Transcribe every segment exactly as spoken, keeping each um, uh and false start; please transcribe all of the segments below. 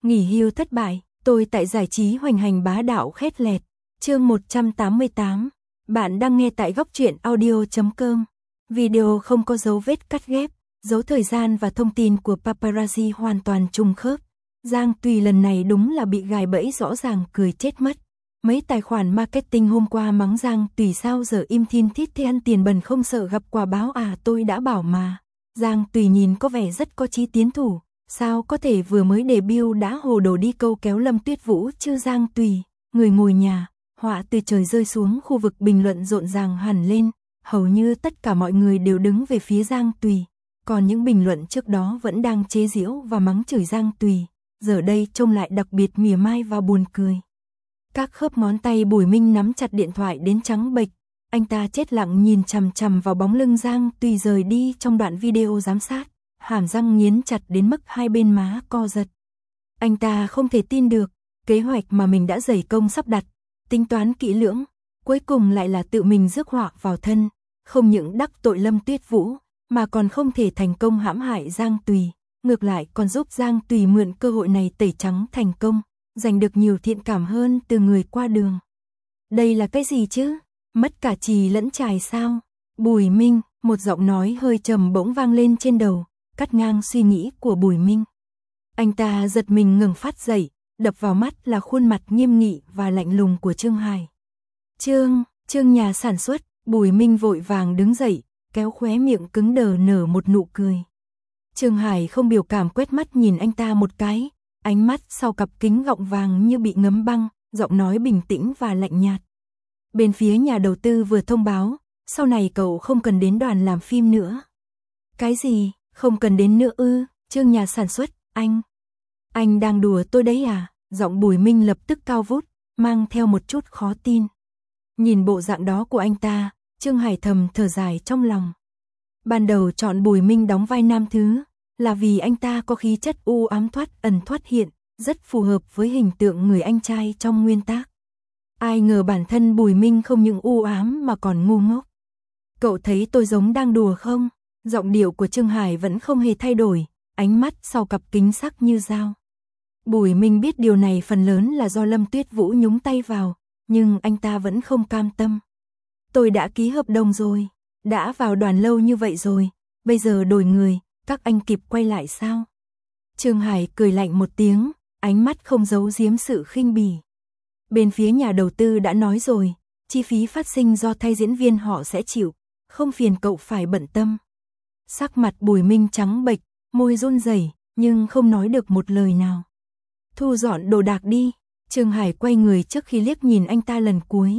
Nghỉ hưu thất bại, tôi tại giải trí hoành hành bá đạo khét lẹt. Chương một trăm tám mươi tám. Bạn đang nghe tại góc truyện audio chấm com. Video không có dấu vết cắt ghép, dấu thời gian và thông tin của paparazzi hoàn toàn trùng khớp. Giang Tùy lần này đúng là bị gài bẫy rõ ràng, cười chết mất. Mấy tài khoản marketing hôm qua mắng Giang Tùy sao giờ im thin thít thế, ăn tiền bẩn không sợ gặp quả báo à, tôi đã bảo mà. Giang Tùy nhìn có vẻ rất có chí tiến thủ, sao có thể vừa mới debut đã hồ đồ đi câu kéo Lâm Tuyết Vũ chứ. Giang Tùy, người ngồi nhà, họa từ trời rơi xuống. Khu vực bình luận rộn ràng hẳn lên, hầu như tất cả mọi người đều đứng về phía Giang Tùy. Còn những bình luận trước đó vẫn đang chế giễu và mắng chửi Giang Tùy, giờ đây trông lại đặc biệt mỉa mai và buồn cười. Các khớp ngón tay Bùi Minh nắm chặt điện thoại đến trắng bệch, anh ta chết lặng nhìn chằm chằm vào bóng lưng Giang Tùy rời đi trong đoạn video giám sát, hàm răng nghiến chặt đến mức hai bên má co giật. Anh ta không thể tin được, kế hoạch mà mình đã dày công sắp đặt, tính toán kỹ lưỡng, cuối cùng lại là tự mình rước họa vào thân, không những đắc tội Lâm Tuyết Vũ, mà còn không thể thành công hãm hại Giang Tùy, ngược lại còn giúp Giang Tùy mượn cơ hội này tẩy trắng thành công, giành được nhiều thiện cảm hơn từ người qua đường. Đây là cái gì chứ? Mất cả chì lẫn chài sao? Bùi Minh, một giọng nói hơi trầm bỗng vang lên trên đầu, cắt ngang suy nghĩ của Bùi Minh. Anh ta giật mình ngẩng phát dậy, đập vào mắt là khuôn mặt nghiêm nghị và lạnh lùng của Trương Hải. Trương, Trương nhà sản xuất. Bùi Minh vội vàng đứng dậy, kéo khóe miệng cứng đờ nở một nụ cười. Trương Hải không biểu cảm quét mắt nhìn anh ta một cái, ánh mắt sau cặp kính gọng vàng như bị ngấm băng, giọng nói bình tĩnh và lạnh nhạt. Bên phía nhà đầu tư vừa thông báo, sau này cậu không cần đến đoàn làm phim nữa. Cái gì, không cần đến nữa ư? Trương nhà sản xuất, anh, anh đang đùa tôi đấy à? Giọng Bùi Minh lập tức cao vút, mang theo một chút khó tin. Nhìn bộ dạng đó của anh ta, Trương Hải thầm thở dài trong lòng. Ban đầu chọn Bùi Minh đóng vai nam thứ, là vì anh ta có khí chất u ám thoát ẩn thoát hiện, rất phù hợp với hình tượng người anh trai trong nguyên tác. Ai ngờ bản thân Bùi Minh không những u ám mà còn ngu ngốc. Cậu thấy tôi giống đang đùa không? Giọng điệu của Trương Hải vẫn không hề thay đổi, ánh mắt sau cặp kính sắc như dao. Bùi Minh biết điều này phần lớn là do Lâm Tuyết Vũ nhúng tay vào, nhưng anh ta vẫn không cam tâm. Tôi đã ký hợp đồng rồi, đã vào đoàn lâu như vậy rồi, bây giờ đổi người, các anh kịp quay lại sao? Trương Hải cười lạnh một tiếng, ánh mắt không giấu giếm sự khinh bỉ. Bên phía nhà đầu tư đã nói rồi, chi phí phát sinh do thay diễn viên họ sẽ chịu, không phiền cậu phải bận tâm. Sắc mặt Bùi Minh trắng bệch, môi run rẩy, nhưng không nói được một lời nào. Thu dọn đồ đạc đi. Trương Hải quay người trước khi liếc nhìn anh ta lần cuối.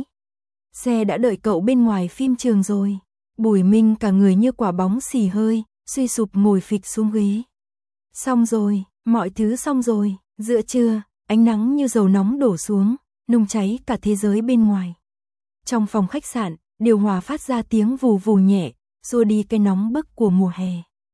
Xe đã đợi cậu bên ngoài phim trường rồi. Bùi Minh cả người như quả bóng xì hơi, suy sụp ngồi phịch xuống ghế. Xong rồi, mọi thứ xong rồi. Giữa trưa, ánh nắng như dầu nóng đổ xuống, nung cháy cả thế giới bên ngoài. Trong phòng khách sạn, điều hòa phát ra tiếng vù vù nhẹ, xua đi cái nóng bức của mùa hè.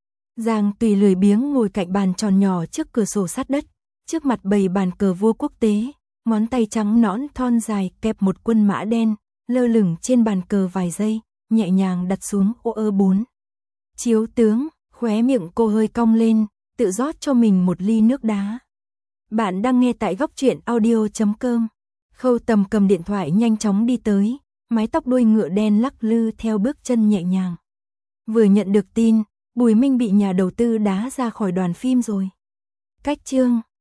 Giang Tùy lười biếng ngồi cạnh bàn tròn nhỏ trước cửa sổ sát đất, trước mặt bày bàn cờ vua quốc tế, ngón tay trắng nõn thon dài kẹp một quân mã đen, lơ lửng trên bàn cờ vài giây, nhẹ nhàng đặt xuống ô ơ bốn. Chiếu tướng, khóe miệng cô hơi cong lên, tự rót cho mình một ly nước đá. Bạn đang nghe tại góc truyện audio chấm com. Khâu Tầm cầm điện thoại nhanh chóng đi tới, mái tóc đuôi ngựa đen lắc lư theo bước chân nhẹ nhàng. Vừa nhận được tin, Bùi Minh bị nhà đầu tư đá ra khỏi đoàn phim rồi. Cách Trương